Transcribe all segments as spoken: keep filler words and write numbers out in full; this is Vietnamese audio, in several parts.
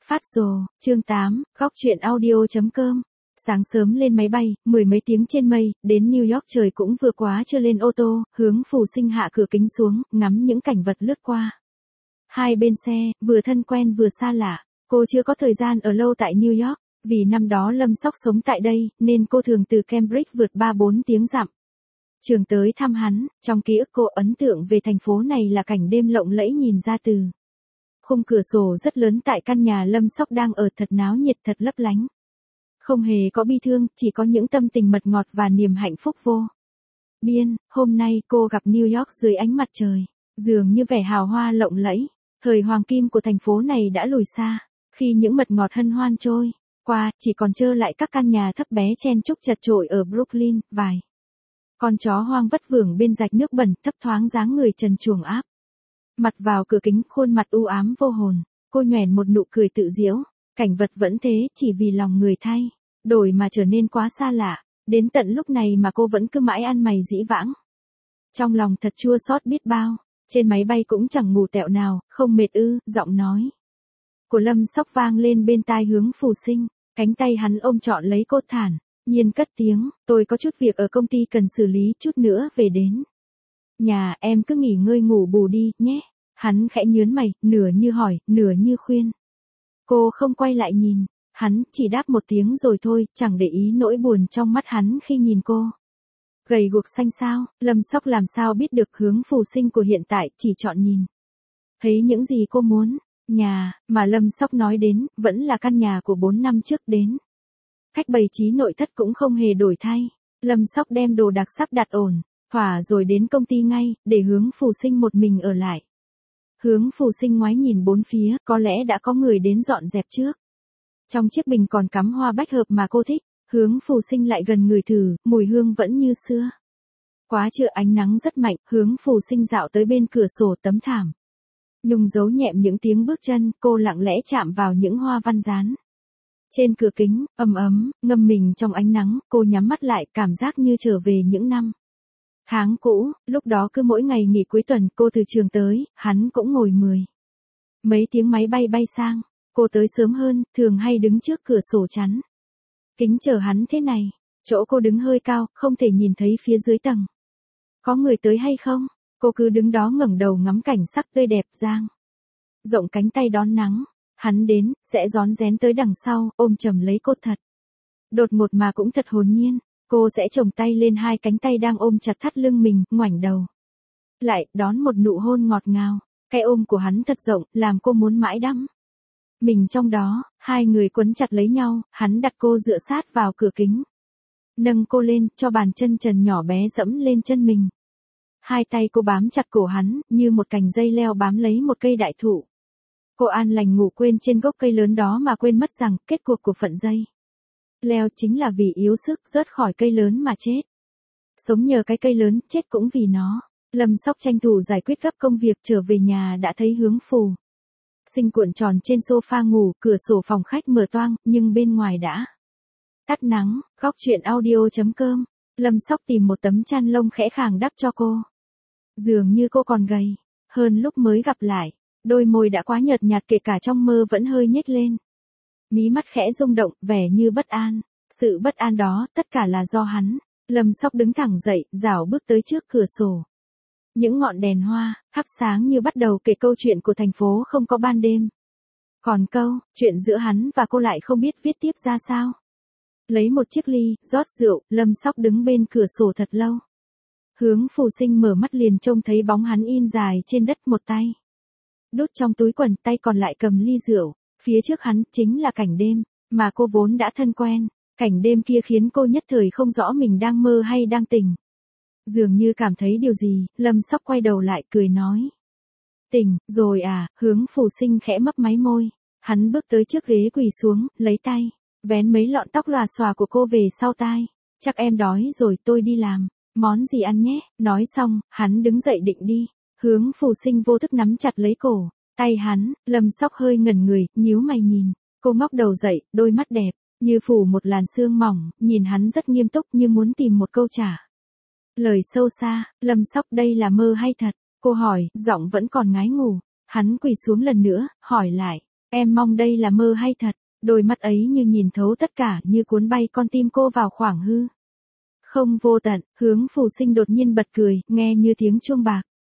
Phát rồ, chương tám, góc chuyện audio.com. Sáng sớm lên máy bay, mười mấy tiếng trên mây, đến New York trời cũng vừa quá chưa lên ô tô, hướng Phù Sinh hạ cửa kính xuống, ngắm những cảnh vật lướt qua. Hai bên xe, vừa thân quen vừa xa lạ, cô chưa có thời gian ở lâu tại New York, vì năm đó Lâm Sóc sống tại đây, nên cô thường từ Cambridge vượt ba bốn tiếng dặm. Trường tới thăm hắn, trong ký ức cô ấn tượng về thành phố này là cảnh đêm lộng lẫy nhìn ra từ khung cửa sổ rất lớn tại căn nhà Lâm Sóc đang ở, thật náo nhiệt, thật lấp lánh. Không hề có bi thương, chỉ có những tâm tình mật ngọt và niềm hạnh phúc vô biên. Hôm nay cô gặp New York dưới ánh mặt trời, dường như vẻ hào hoa lộng lẫy. Thời hoàng kim của thành phố này đã lùi xa, khi những mật ngọt hân hoan trôi qua, chỉ còn trơ lại các căn nhà thấp bé chen chúc chật chội ở Brooklyn, vài con chó hoang vất vưởng bên rạch nước bẩn, thấp thoáng dáng người trần truồng áp mặt vào cửa kính, khuôn mặt u ám vô hồn. Cô nhoẻn một nụ cười tự giễu. Cảnh vật vẫn thế, chỉ vì lòng người thay đổi mà trở nên quá xa lạ. Đến tận lúc này mà cô vẫn cứ mãi ăn mày dĩ vãng. Trong lòng thật chua xót biết bao. Trên máy bay cũng chẳng ngủ tẹo nào, không mệt ư? Giọng nói của Lâm Sóc vang lên bên tai hướng Phù Sinh. Cánh tay hắn ôm trọn lấy cô, thản nhiên cất tiếng, tôi có chút việc ở công ty cần xử lý, chút nữa về đến nhà, em cứ nghỉ ngơi ngủ bù đi, nhé. Hắn khẽ nhớn mày, nửa như hỏi, nửa như khuyên. Cô không quay lại nhìn, hắn chỉ đáp một tiếng rồi thôi, chẳng để ý nỗi buồn trong mắt hắn khi nhìn cô. Gầy guộc xanh xao, Lâm Sóc làm sao biết được hướng Phù Sinh của hiện tại, chỉ chọn nhìn thấy những gì cô muốn. Nhà mà Lâm Sóc nói đến, vẫn là căn nhà của bốn năm trước đến. Cách bày trí nội thất cũng không hề đổi thay. Lâm Sóc đem đồ đạc sắp đặt ổn thỏa rồi đến công ty ngay, để hướng Phù Sinh một mình ở lại. Hướng Phù Sinh ngoái nhìn bốn phía, có lẽ đã có người đến dọn dẹp trước. Trong chiếc bình còn cắm hoa bách hợp mà cô thích, hướng Phù Sinh lại gần ngửi thử, mùi hương vẫn như xưa. Quá trưa ánh nắng rất mạnh, hướng Phù Sinh dạo tới bên cửa sổ tấm thảm. Nhung giấu nhẹm những tiếng bước chân, cô lặng lẽ chạm vào những hoa văn dán trên cửa kính, ấm ấm, ngâm mình trong ánh nắng. Cô nhắm mắt lại, cảm giác như trở về những năm tháng cũ. Lúc đó cứ mỗi ngày nghỉ cuối tuần, cô từ trường tới, hắn cũng ngồi mười mấy tiếng máy bay bay sang. Cô tới sớm hơn, thường hay đứng trước cửa sổ chắn kính chờ hắn thế này. Chỗ cô đứng hơi cao, không thể nhìn thấy phía dưới tầng có người tới hay không. Cô cứ đứng đó ngẩng đầu ngắm cảnh sắc tươi đẹp, dang rộng cánh tay đón nắng. Hắn đến, sẽ rón rén tới đằng sau, ôm chầm lấy cô thật đột ngột mà cũng thật hồn nhiên. Cô sẽ chồng tay lên hai cánh tay đang ôm chặt thắt lưng mình, ngoảnh đầu lại, đón một nụ hôn ngọt ngào. Cái ôm của hắn thật rộng, làm cô muốn mãi đắm mình trong đó. Hai người quấn chặt lấy nhau, hắn đặt cô dựa sát vào cửa kính, nâng cô lên, cho bàn chân trần nhỏ bé dẫm lên chân mình. Hai tay cô bám chặt cổ hắn, như một cành dây leo bám lấy một cây đại thụ. Cô an lành ngủ quên trên gốc cây lớn đó mà quên mất rằng, kết cuộc của phận dây leo chính là vì yếu sức, rớt khỏi cây lớn mà chết. Sống nhờ cái cây lớn, chết cũng vì nó. Lâm Sóc tranh thủ giải quyết gấp công việc, trở về nhà đã thấy hướng Phù Sinh cuộn tròn trên sofa ngủ, cửa sổ phòng khách mở toang, nhưng bên ngoài đã tắt nắng. Góc chuyện audio.com. Lâm Sóc tìm một tấm chăn lông khẽ khàng đắp cho cô. Dường như cô còn gầy hơn lúc mới gặp lại. Đôi môi đã quá nhợt nhạt, kể cả trong mơ vẫn hơi nhếch lên. Mí mắt khẽ rung động, vẻ như bất an. Sự bất an đó, tất cả là do hắn. Lâm Sóc đứng thẳng dậy, rảo bước tới trước cửa sổ. Những ngọn đèn hoa, thắp sáng như bắt đầu kể câu chuyện của thành phố không có ban đêm. Còn câu, chuyện giữa hắn và cô lại không biết viết tiếp ra sao. Lấy một chiếc ly, rót rượu, Lâm Sóc đứng bên cửa sổ thật lâu. Hướng Phù Sinh mở mắt liền trông thấy bóng hắn in dài trên đất, một tay đút trong túi quần, tay còn lại cầm ly rượu. Phía trước hắn, chính là cảnh đêm mà cô vốn đã thân quen. Cảnh đêm kia khiến cô nhất thời không rõ mình đang mơ hay đang tỉnh. Dường như cảm thấy điều gì, Lâm Sóc quay đầu lại, cười nói. Tỉnh, rồi à? Hướng Phù Sinh khẽ mấp máy môi. Hắn bước tới trước ghế, quỳ xuống, lấy tay vén mấy lọn tóc lòa xòa của cô về sau tai. Chắc em đói rồi, tôi đi làm món gì ăn nhé. Nói xong, hắn đứng dậy định đi. Hướng Phù Sinh vô thức nắm chặt lấy cổ tay hắn. Lâm Sóc hơi ngẩn người, nhíu mày nhìn. Cô ngóc đầu dậy, đôi mắt đẹp như phủ một làn sương mỏng, nhìn hắn rất nghiêm túc, như muốn tìm một câu trả lời sâu xa. Lâm Sóc, đây là mơ hay thật? Cô hỏi, giọng vẫn còn ngái ngủ. Hắn quỳ xuống lần nữa, hỏi lại. Em mong đây là mơ hay thật, đôi mắt ấy như nhìn thấu tất cả, như cuốn bay con tim cô vào khoảng hư không vô tận. Hướng Phù Sinh đột nhiên bật cười, nghe như tiếng chuông bạc.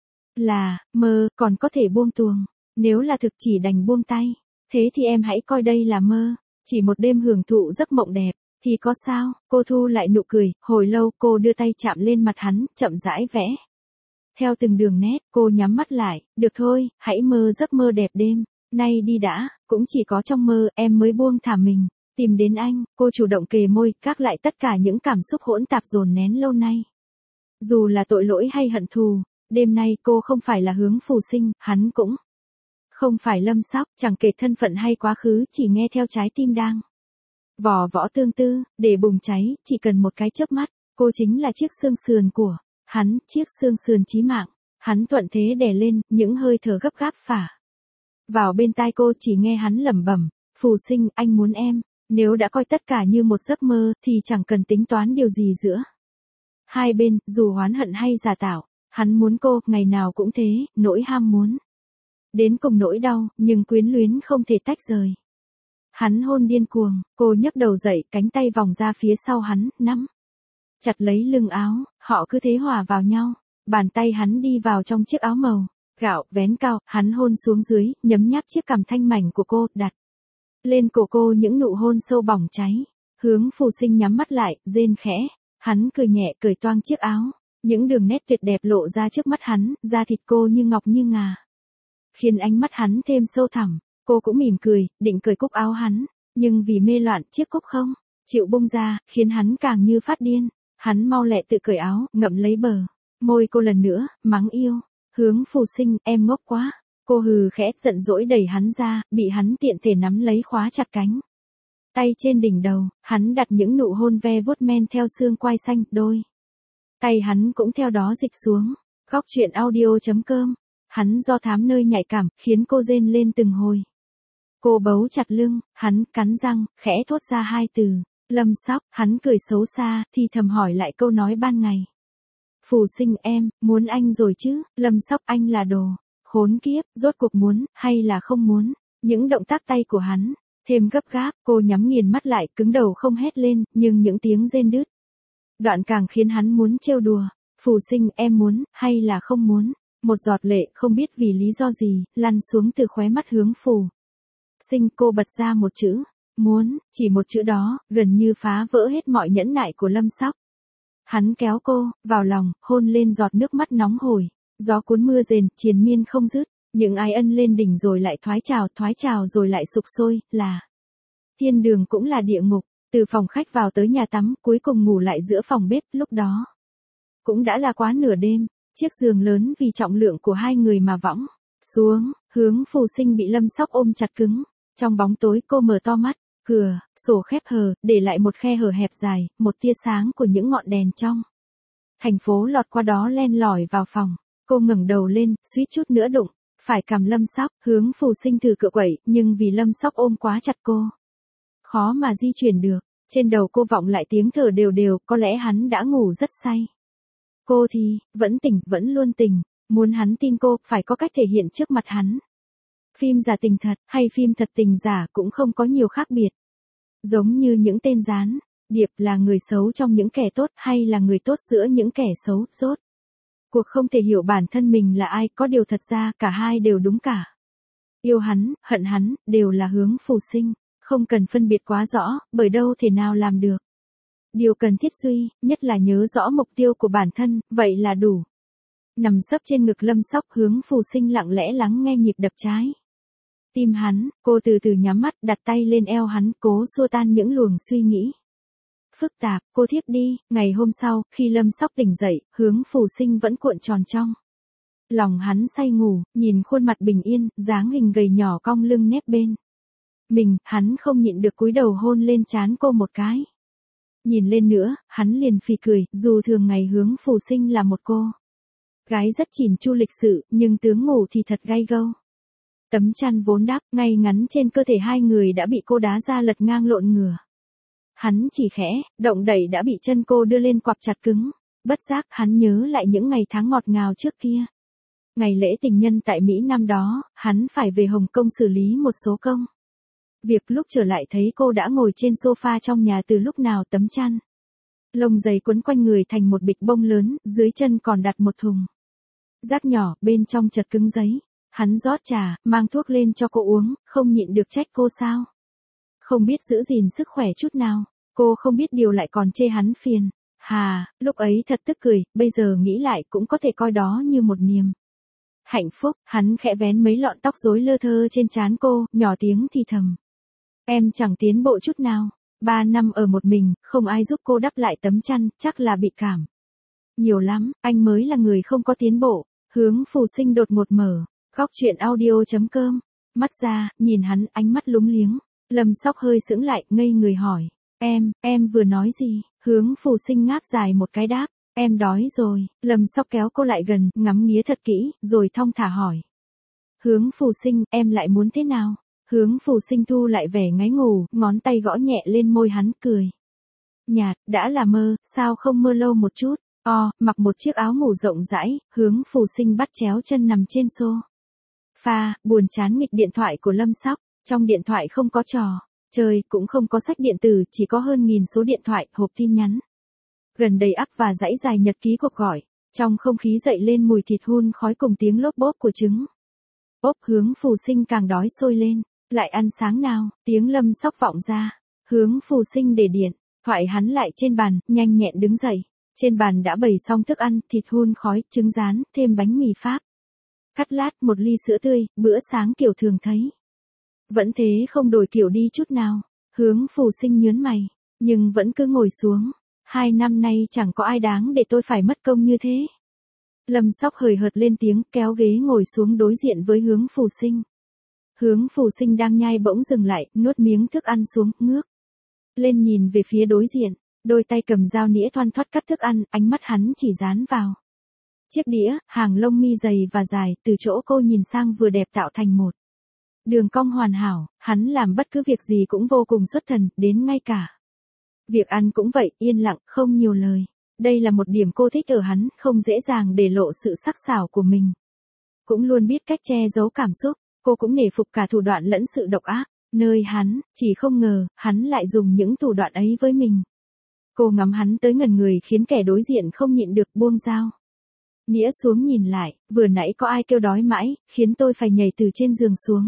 Là, mơ, còn có thể buông tuồng. Nếu là thực chỉ đành buông tay. Thế thì em hãy coi đây là mơ. Chỉ một đêm hưởng thụ giấc mộng đẹp. Thì có sao? Cô thu lại nụ cười, hồi lâu cô đưa tay chạm lên mặt hắn, chậm rãi vẽ. Theo từng đường nét, cô nhắm mắt lại, được thôi, hãy mơ giấc mơ đẹp đêm. Nay đi đã, cũng chỉ có trong mơ em mới buông thả mình. Tìm đến anh, cô chủ động kề môi, gác lại tất cả những cảm xúc hỗn tạp dồn nén lâu nay. Dù là tội lỗi hay hận thù, đêm nay cô không phải là Hướng Phù Sinh, hắn cũng không phải Lâm Sóc, chẳng kể thân phận hay quá khứ, chỉ nghe theo trái tim đang vò võ tương tư, để bùng cháy, chỉ cần một cái chớp mắt, cô chính là chiếc xương sườn của hắn, chiếc xương sườn chí mạng. Hắn thuận thế đè lên, những hơi thở gấp gáp phả vào bên tai cô, chỉ nghe hắn lẩm bẩm, Phù Sinh, anh muốn em. Nếu đã coi tất cả như một giấc mơ, thì chẳng cần tính toán điều gì giữa hai bên, dù oán hận hay giả tạo. Hắn muốn cô, ngày nào cũng thế, nỗi ham muốn đến cùng nỗi đau, nhưng quyến luyến không thể tách rời. Hắn hôn điên cuồng, cô nhấc đầu dậy, cánh tay vòng ra phía sau hắn, nắm chặt lấy lưng áo, họ cứ thế hòa vào nhau. Bàn tay hắn đi vào trong chiếc áo màu gạo vén cao, hắn hôn xuống dưới, nhấm nháp chiếc cằm thanh mảnh của cô, đặt lên cổ cô những nụ hôn sâu bỏng cháy. Hướng Phù Sinh nhắm mắt lại, rên khẽ. Hắn cười nhẹ, cởi toang chiếc áo. Những đường nét tuyệt đẹp lộ ra trước mắt hắn, da thịt cô như ngọc như ngà, khiến ánh mắt hắn thêm sâu thẳm. Cô cũng mỉm cười, định cởi cúc áo hắn, nhưng vì mê loạn chiếc cúc không chịu bung ra, khiến hắn càng như phát điên. Hắn mau lẹ tự cởi áo, ngậm lấy bờ môi cô lần nữa, mắng yêu. Hướng Phù Sinh, em ngốc quá. Cô hừ khẽ, giận dỗi đẩy hắn ra, bị hắn tiện thể nắm lấy khóa chặt cánh tay trên đỉnh đầu. Hắn đặt những nụ hôn ve vuốt men theo xương quai xanh, đôi tay hắn cũng theo đó dịch xuống. Góc truyện audio chấm com. Hắn do thám nơi nhạy cảm, khiến cô rên lên từng hồi. Cô bấu chặt lưng, hắn cắn răng, khẽ thốt ra hai từ, Lâm Sóc. Hắn cười xấu xa, thì thầm hỏi lại câu nói ban ngày. Phù Sinh, em muốn anh rồi chứ? Lâm Sóc, anh là đồ khốn kiếp, rốt cuộc muốn hay là không muốn? Những động tác tay của hắn thêm gấp gáp, cô nhắm nghiền mắt lại, cứng đầu không hét lên, nhưng những tiếng rên đứt đoạn càng khiến hắn muốn trêu đùa. Phù Sinh, em muốn hay là không muốn? Một giọt lệ, không biết vì lý do gì, lăn xuống từ khóe mắt Hướng Phù Sinh. Cô bật ra một chữ, muốn. Chỉ một chữ đó, gần như phá vỡ hết mọi nhẫn nại của Lâm Sóc. Hắn kéo cô vào lòng, hôn lên giọt nước mắt nóng hổi. Gió cuốn mưa rền, triền miên không dứt. Những ái ân lên đỉnh rồi lại thoái trào, thoái trào rồi lại sục sôi, là thiên đường cũng là địa ngục. Từ phòng khách vào tới nhà tắm, cuối cùng ngủ lại giữa phòng bếp. Lúc đó cũng đã là quá nửa đêm. Chiếc giường lớn vì trọng lượng của hai người mà võng xuống. Hướng Phù Sinh bị Lâm Sóc ôm chặt cứng. Trong bóng tối cô mở to mắt. Cửa sổ khép hờ, để lại một khe hở hẹp dài, một tia sáng của những ngọn đèn trong thành phố lọt qua đó len lỏi vào phòng. Cô ngẩng đầu lên, suýt chút nữa đụng phải cằm Lâm Sóc. Hướng Phù Sinh thử cựa quẩy, nhưng vì Lâm Sóc ôm quá chặt cô, khó mà di chuyển được. Trên đầu cô vọng lại tiếng thở đều đều, có lẽ hắn đã ngủ rất say. Cô thì vẫn tỉnh, vẫn luôn tỉnh. Muốn hắn tin cô, phải có cách thể hiện trước mặt hắn. Phim giả tình thật, hay phim thật tình giả cũng không có nhiều khác biệt. Giống như những tên gián điệp, là người xấu trong những kẻ tốt, hay là người tốt giữa những kẻ xấu. Rốt cuộc không thể hiểu bản thân mình là ai, có điều thật ra cả hai đều đúng cả. Yêu hắn, hận hắn, đều là Hướng Phù Sinh. Không cần phân biệt quá rõ, bởi đâu thể nào làm được. Điều cần thiết duy nhất là nhớ rõ mục tiêu của bản thân, vậy là đủ. Nằm sấp trên ngực Lâm Sóc, Hướng Phù Sinh lặng lẽ lắng nghe nhịp đập trái tim hắn. Cô từ từ nhắm mắt, đặt tay lên eo hắn, cố xua tan những luồng suy nghĩ phức tạp. Cô thiếp đi. Ngày hôm sau, khi Lâm Sóc tỉnh dậy, Hướng Phù Sinh vẫn cuộn tròn trong lòng hắn say ngủ, nhìn khuôn mặt bình yên, dáng hình gầy nhỏ cong lưng nép bên mình, hắn không nhịn được cúi đầu hôn lên trán cô một cái. Nhìn lên nữa, hắn liền phì cười. Dù thường ngày Hướng Phù Sinh là một cô gái rất chỉn chu lịch sự, nhưng tướng ngủ thì thật gay gâu. Tấm chăn vốn đắp ngay ngắn trên cơ thể hai người đã bị cô đá ra lật ngang lộn ngửa. Hắn chỉ khẽ động đẩy đã bị chân cô đưa lên quặp chặt cứng. Bất giác hắn nhớ lại những ngày tháng ngọt ngào trước kia. Ngày lễ tình nhân tại Mỹ năm đó, hắn phải về Hồng Kông xử lý một số công việc, lúc trở lại thấy cô đã ngồi trên sofa trong nhà từ lúc nào tấm chăn lông dày quấn quanh người thành một bịch bông lớn, dưới chân còn đặt một thùng rác nhỏ, bên trong chật cứng giấy. Hắn rót trà, mang thuốc lên cho cô uống, không nhịn được trách cô sao không biết giữ gìn sức khỏe chút nào. Cô không biết điều lại còn chê hắn phiền. Hà, lúc ấy thật tức cười, bây giờ nghĩ lại cũng có thể coi đó như một niềm hạnh phúc. Hắn khẽ vén mấy lọn tóc rối lơ thơ trên trán cô, nhỏ tiếng thì thầm. Em chẳng tiến bộ chút nào. Ba năm ở một mình, không ai giúp cô đắp lại tấm chăn, chắc là bị cảm nhiều lắm, anh mới là người không có tiến bộ. Hướng Phù Sinh đột ngột mở góc truyện audio.com, mắt ra, nhìn hắn, ánh mắt lúng liếng. Lâm Sóc hơi sững lại, ngây người hỏi. Em, em vừa nói gì? Hướng Phù Sinh ngáp dài một cái đáp. Em đói rồi. Lâm Sóc kéo cô lại gần, ngắm nghía thật kỹ, rồi thong thả hỏi. Hướng Phù Sinh, em lại muốn thế nào? Hướng Phù Sinh thu lại vẻ ngái ngủ, ngón tay gõ nhẹ lên môi hắn, cười nhạt. Đã là mơ, sao không mơ lâu một chút? O, mặc một chiếc áo ngủ rộng rãi, Hướng Phù Sinh bắt chéo chân nằm trên sofa, buồn chán nghịch điện thoại của Lâm Sóc. Trong điện thoại không có trò chơi, cũng không có sách điện tử, chỉ có hơn nghìn số điện thoại, hộp tin nhắn gần đầy ắp và dãy dài nhật ký cuộc gọi. Trong không khí dậy lên mùi thịt hun khói cùng tiếng lốp bốp của trứng ốp. Hướng Phù Sinh càng đói sôi lên. Lại ăn sáng nào? Tiếng Lâm Sóc vọng ra. Hướng Phù Sinh để điện thoại hắn lại trên bàn, nhanh nhẹn đứng dậy. Trên bàn đã bày xong thức ăn, thịt hun khói, trứng rán, thêm bánh mì Pháp cắt lát, một ly sữa tươi, bữa sáng kiểu thường thấy. Vẫn thế, không đổi kiểu đi chút nào. Hướng Phù Sinh nhớn mày, nhưng vẫn cứ ngồi xuống. Hai năm nay chẳng có ai đáng để tôi phải mất công như thế. Lâm Sóc hời hợt lên tiếng, kéo ghế ngồi xuống đối diện với Hướng Phù Sinh. Hướng Phù Sinh đang nhai bỗng dừng lại, nuốt miếng thức ăn xuống, ngước lên nhìn về phía đối diện. Đôi tay cầm dao nĩa thoăn thoắt cắt thức ăn, ánh mắt hắn chỉ dán vào chiếc đĩa, hàng lông mi dày và dài, từ chỗ cô nhìn sang vừa đẹp tạo thành một đường cong hoàn hảo. Hắn làm bất cứ việc gì cũng vô cùng xuất thần, đến ngay cả việc ăn cũng vậy, yên lặng, không nhiều lời. Đây là một điểm cô thích ở hắn, không dễ dàng để lộ sự sắc sảo của mình. Cũng luôn biết cách che giấu cảm xúc. Cô cũng nể phục cả thủ đoạn lẫn sự độc ác nơi hắn, chỉ không ngờ, hắn lại dùng những thủ đoạn ấy với mình. Cô ngắm hắn tới ngẩn người, khiến kẻ đối diện không nhịn được buông dao nĩa xuống nhìn lại. Vừa nãy có ai kêu đói mãi, khiến tôi phải nhảy từ trên giường xuống,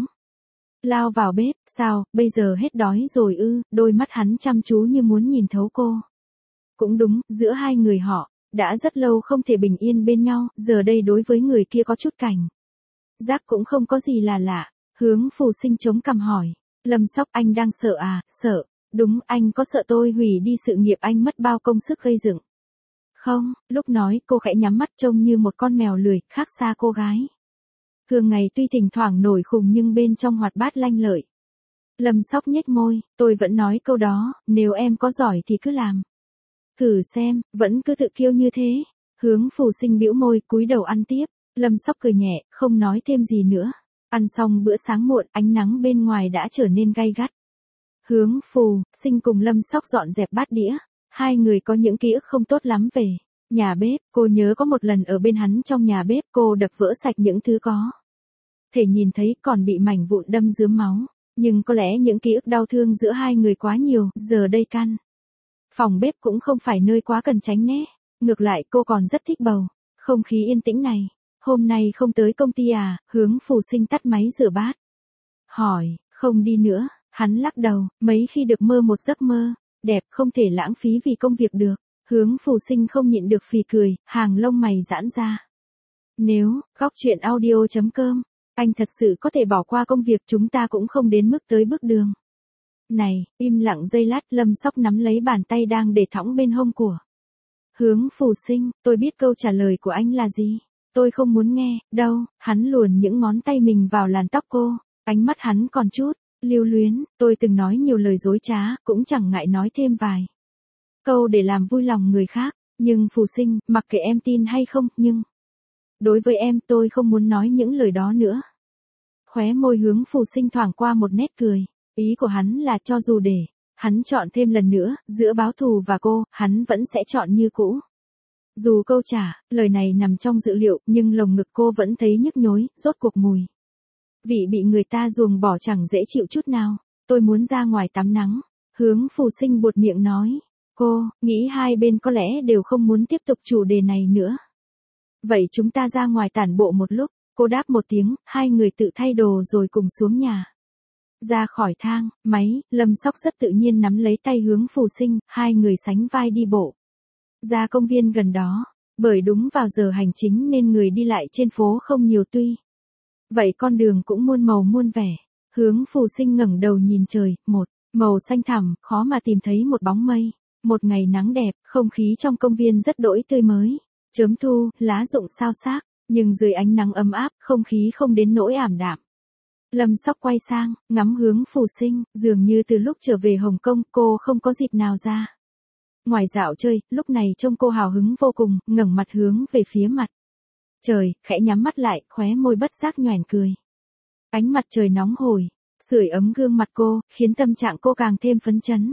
lao vào bếp. Sao, bây giờ hết đói rồi ư? Đôi mắt hắn chăm chú như muốn nhìn thấu cô. Cũng đúng, giữa hai người họ đã rất lâu không thể bình yên bên nhau, giờ đây đối với người kia có chút cảnh giác cũng không có gì là lạ. Hướng Phù Sinh chống cằm hỏi. Lâm Sóc, anh đang sợ à? Sợ? Đúng, anh có sợ tôi hủy đi sự nghiệp anh mất bao công sức gây dựng không? Lúc nói, cô khẽ nhắm mắt trông như một con mèo lười, khác xa cô gái thường ngày tuy thỉnh thoảng nổi khùng nhưng bên trong hoạt bát lanh lợi. Lâm Sóc nhếch môi. Tôi vẫn nói câu đó, nếu em có giỏi thì cứ làm thử xem. Vẫn cứ tự kiêu như thế. Hướng Phù Sinh bĩu môi, cúi đầu ăn tiếp. Lâm Sóc cười nhẹ, không nói thêm gì nữa. Ăn xong bữa sáng muộn, ánh nắng bên ngoài đã trở nên gay gắt. Hướng Phù Sinh cùng Lâm Sóc dọn dẹp bát đĩa. Hai người có những ký ức không tốt lắm về nhà bếp. Cô nhớ có một lần ở bên hắn trong nhà bếp, cô đập vỡ sạch những thứ có thể nhìn thấy, còn bị mảnh vụn đâm rướm máu. Nhưng có lẽ những ký ức đau thương giữa hai người quá nhiều, giờ đây căn phòng bếp cũng không phải nơi quá cần tránh né. Ngược lại, cô còn rất thích bầu không khí yên tĩnh này. Hôm nay không tới công ty à? Hướng Phù Sinh tắt máy rửa bát hỏi. Không đi nữa. Hắn lắc đầu, mấy khi được mơ một giấc mơ đẹp, không thể lãng phí vì công việc được. Hướng Phù Sinh không nhịn được phì cười, hàng lông mày giãn ra. Nếu, góc truyện audio.com, anh thật sự có thể bỏ qua công việc, chúng ta cũng không đến mức tới bước đường này. Im lặng giây lát, Lâm Sóc nắm lấy bàn tay đang để thõng bên hông của Hướng Phù Sinh. Tôi biết câu trả lời của anh là gì. Tôi không muốn nghe, đâu. Hắn luồn những ngón tay mình vào làn tóc cô. Ánh mắt hắn còn chút lưu luyến. Tôi từng nói nhiều lời dối trá, cũng chẳng ngại nói thêm vài câu để làm vui lòng người khác. Nhưng Phù Sinh, mặc kệ em tin hay không, nhưng đối với em, tôi không muốn nói những lời đó nữa. Khóe môi Hướng Phù Sinh thoảng qua một nét cười. Ý của hắn là cho dù để hắn chọn thêm lần nữa, giữa báo thù và cô, hắn vẫn sẽ chọn như cũ. Dù câu trả, lời này nằm trong dự liệu, nhưng lồng ngực cô vẫn thấy nhức nhối, rốt cuộc mùi. Vị bị người ta ruồng bỏ chẳng dễ chịu chút nào. Tôi muốn ra ngoài tắm nắng. Hướng Phù Sinh buột miệng nói. Cô, nghĩ hai bên có lẽ đều không muốn tiếp tục chủ đề này nữa. Vậy chúng ta ra ngoài tản bộ một lúc. Cô đáp một tiếng, hai người tự thay đồ rồi cùng xuống nhà. Ra khỏi thang, máy, Lâm Sóc rất tự nhiên nắm lấy tay Hướng Phù Sinh, hai người sánh vai đi bộ. Ra công viên gần đó, bởi đúng vào giờ hành chính nên người đi lại trên phố không nhiều tuy. Vậy con đường cũng muôn màu muôn vẻ. Hướng Phù Sinh ngẩng đầu nhìn trời, một, màu xanh thẳm, khó mà tìm thấy một bóng mây. Một ngày nắng đẹp, không khí trong công viên rất đỗi tươi mới. Chớm thu, lá rụng xao xác, nhưng dưới ánh nắng ấm áp, không khí không đến nỗi ảm đạm. Lâm Sóc quay sang, ngắm Hướng Phù Sinh, dường như từ lúc trở về Hồng Kông cô không có dịp nào ra. Ngoài dạo chơi, lúc này trông cô hào hứng vô cùng, ngẩng mặt hướng về phía mặt trời, khẽ nhắm mắt lại, khóe môi bất giác nhoẻn cười. Ánh mặt trời nóng hổi, sưởi ấm gương mặt cô, khiến tâm trạng cô càng thêm phấn chấn.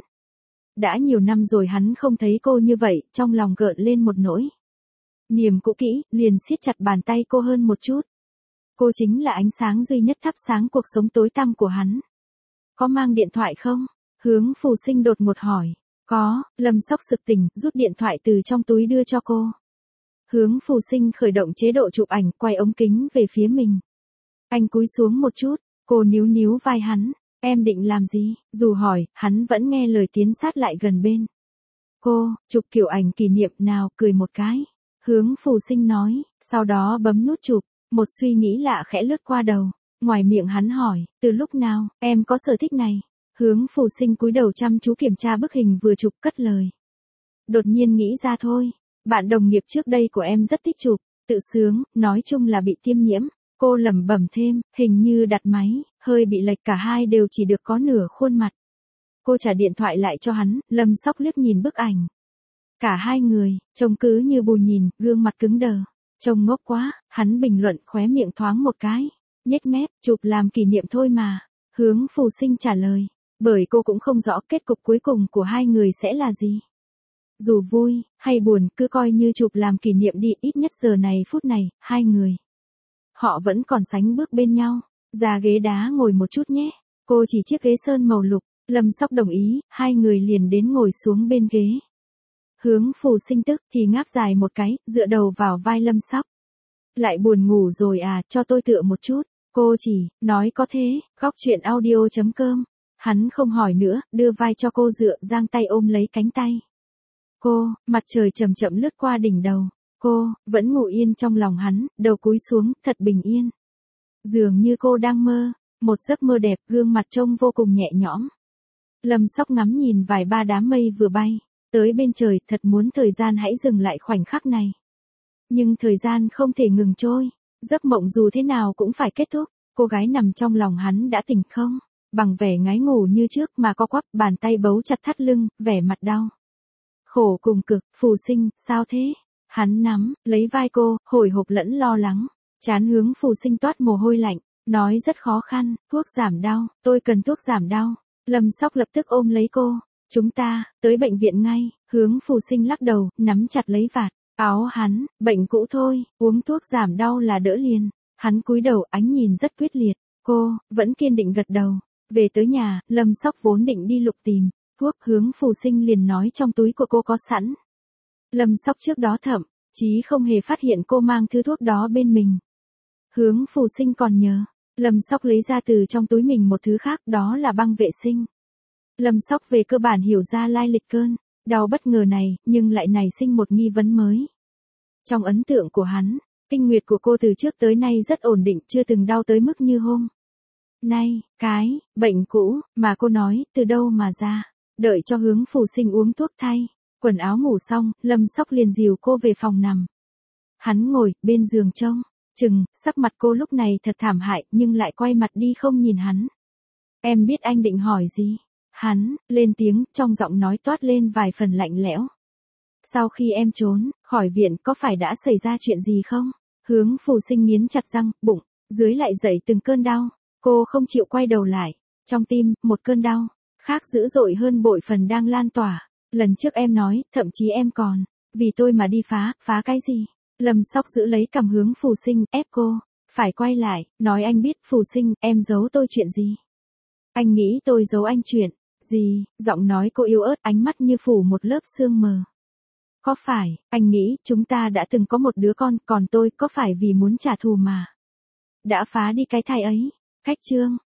Đã nhiều năm rồi hắn không thấy cô như vậy, trong lòng gợn lên một nỗi niềm cũ kỹ, liền siết chặt bàn tay cô hơn một chút. Cô chính là ánh sáng duy nhất thắp sáng cuộc sống tối tăm của hắn. Có mang điện thoại không? Hướng Phù Sinh đột ngột hỏi. Có, Lâm Sóc sực tỉnh, rút điện thoại từ trong túi đưa cho cô. Hướng Phù Sinh khởi động chế độ chụp ảnh, quay ống kính về phía mình. Anh cúi xuống một chút, cô níu níu vai hắn. Em định làm gì? Dù hỏi, hắn vẫn nghe lời tiến sát lại gần bên. Cô, chụp kiểu ảnh kỷ niệm nào, cười một cái. Hướng Phù Sinh nói, sau đó bấm nút chụp. Một suy nghĩ lạ khẽ lướt qua đầu. Ngoài miệng hắn hỏi, từ lúc nào, em có sở thích này? Hướng Phù Sinh cúi đầu chăm chú kiểm tra bức hình vừa chụp cất lời. Đột nhiên nghĩ ra thôi. Bạn đồng nghiệp trước đây của em rất thích chụp, tự sướng, nói chung là bị tiêm nhiễm. Cô lẩm bẩm thêm, hình như đặt máy, hơi bị lệch, cả hai đều chỉ được có nửa khuôn mặt. Cô trả điện thoại lại cho hắn, Lâm Sóc liếc nhìn bức ảnh. Cả hai người, trông cứ như bù nhìn, gương mặt cứng đờ. Trông ngốc quá, hắn bình luận, khóe miệng thoáng một cái. Nhếch mép, chụp làm kỷ niệm thôi mà. Hướng Phù Sinh trả lời. Bởi cô cũng không rõ kết cục cuối cùng của hai người sẽ là gì. Dù vui, hay buồn, cứ coi như chụp làm kỷ niệm đi, ít nhất giờ này phút này, hai người. Họ vẫn còn sánh bước bên nhau. Ra ghế đá ngồi một chút nhé. Cô chỉ chiếc ghế sơn màu lục. Lâm Sóc đồng ý, hai người liền đến ngồi xuống bên ghế. Hướng Phù Sinh tức thì ngáp dài một cái, dựa đầu vào vai Lâm Sóc. Lại buồn ngủ rồi à, cho tôi tựa một chút. Cô chỉ, nói có thế, góc chuyện audio chấm com. Hắn không hỏi nữa, đưa vai cho cô dựa, giang tay ôm lấy cánh tay. Cô, mặt trời chậm chậm lướt qua đỉnh đầu. Cô, vẫn ngủ yên trong lòng hắn, đầu cúi xuống, thật bình yên. Dường như cô đang mơ, một giấc mơ đẹp, gương mặt trông vô cùng nhẹ nhõm. Lâm Sóc ngắm nhìn vài ba đám mây vừa bay, tới bên trời, thật muốn thời gian hãy dừng lại khoảnh khắc này. Nhưng thời gian không thể ngừng trôi, giấc mộng dù thế nào cũng phải kết thúc. Cô gái nằm trong lòng hắn đã tỉnh không? Bằng vẻ ngái ngủ như trước mà co quắp, bàn tay bấu chặt thắt lưng, vẻ mặt đau khổ cùng cực. Phù Sinh, sao thế? Hắn nắm lấy vai cô, hồi hộp lẫn lo lắng. Trán Hướng Phù Sinh toát mồ hôi lạnh, nói rất khó khăn. Thuốc giảm đau, tôi cần thuốc giảm đau. Lâm Sóc lập tức ôm lấy cô. Chúng ta, tới bệnh viện ngay. Hướng Phù Sinh lắc đầu, nắm chặt lấy vạt áo hắn. Bệnh cũ thôi, uống thuốc giảm đau là đỡ liền. Hắn cúi đầu, ánh nhìn rất quyết liệt. Cô, vẫn kiên định gật đầu. Về tới nhà, Lâm Sóc vốn định đi lục tìm thuốc, Hướng Phù Sinh liền nói trong túi của cô có sẵn. Lâm Sóc trước đó thậm chí không hề phát hiện cô mang thứ thuốc đó bên mình. Hướng Phù Sinh còn nhớ, Lâm Sóc lấy ra từ trong túi mình một thứ khác, đó là băng vệ sinh. Lâm Sóc về cơ bản hiểu ra lai lịch cơn đau bất ngờ này, nhưng lại nảy sinh một nghi vấn mới. Trong ấn tượng của hắn, kinh nguyệt của cô từ trước tới nay rất ổn định, chưa từng đau tới mức như hôm nay. Cái bệnh cũ mà cô nói, từ đâu mà ra? Đợi cho Hướng Phù Sinh uống thuốc thay quần áo ngủ xong, Lâm Sóc liền dìu cô về phòng nằm. Hắn ngồi bên giường trông chừng, sắc mặt cô lúc này thật thảm hại, nhưng lại quay mặt đi không nhìn hắn. Em biết anh định hỏi gì? Hắn lên tiếng, trong giọng nói toát lên vài phần lạnh lẽo. Sau khi em trốn khỏi viện, có phải đã xảy ra chuyện gì không? Hướng Phù Sinh nghiến chặt răng, bụng dưới lại dậy từng cơn đau. Cô không chịu quay đầu lại. Trong tim, một cơn đau khác dữ dội hơn bội phần đang lan tỏa. Lần trước em nói, thậm chí em còn Vì tôi mà đi phá, phá cái gì? Lâm Sóc giữ lấy cằm hướng Phù Sinh, ép cô. Phải quay lại, nói anh biết, Phù Sinh, em giấu tôi chuyện gì? Anh nghĩ tôi giấu anh chuyện. Gì? Giọng nói cô yếu ớt, ánh mắt như phủ một lớp sương mờ. Có phải, anh nghĩ, chúng ta đã từng có một đứa con, còn tôi, có phải vì muốn trả thù mà đã phá đi cái thai ấy? Khách trương,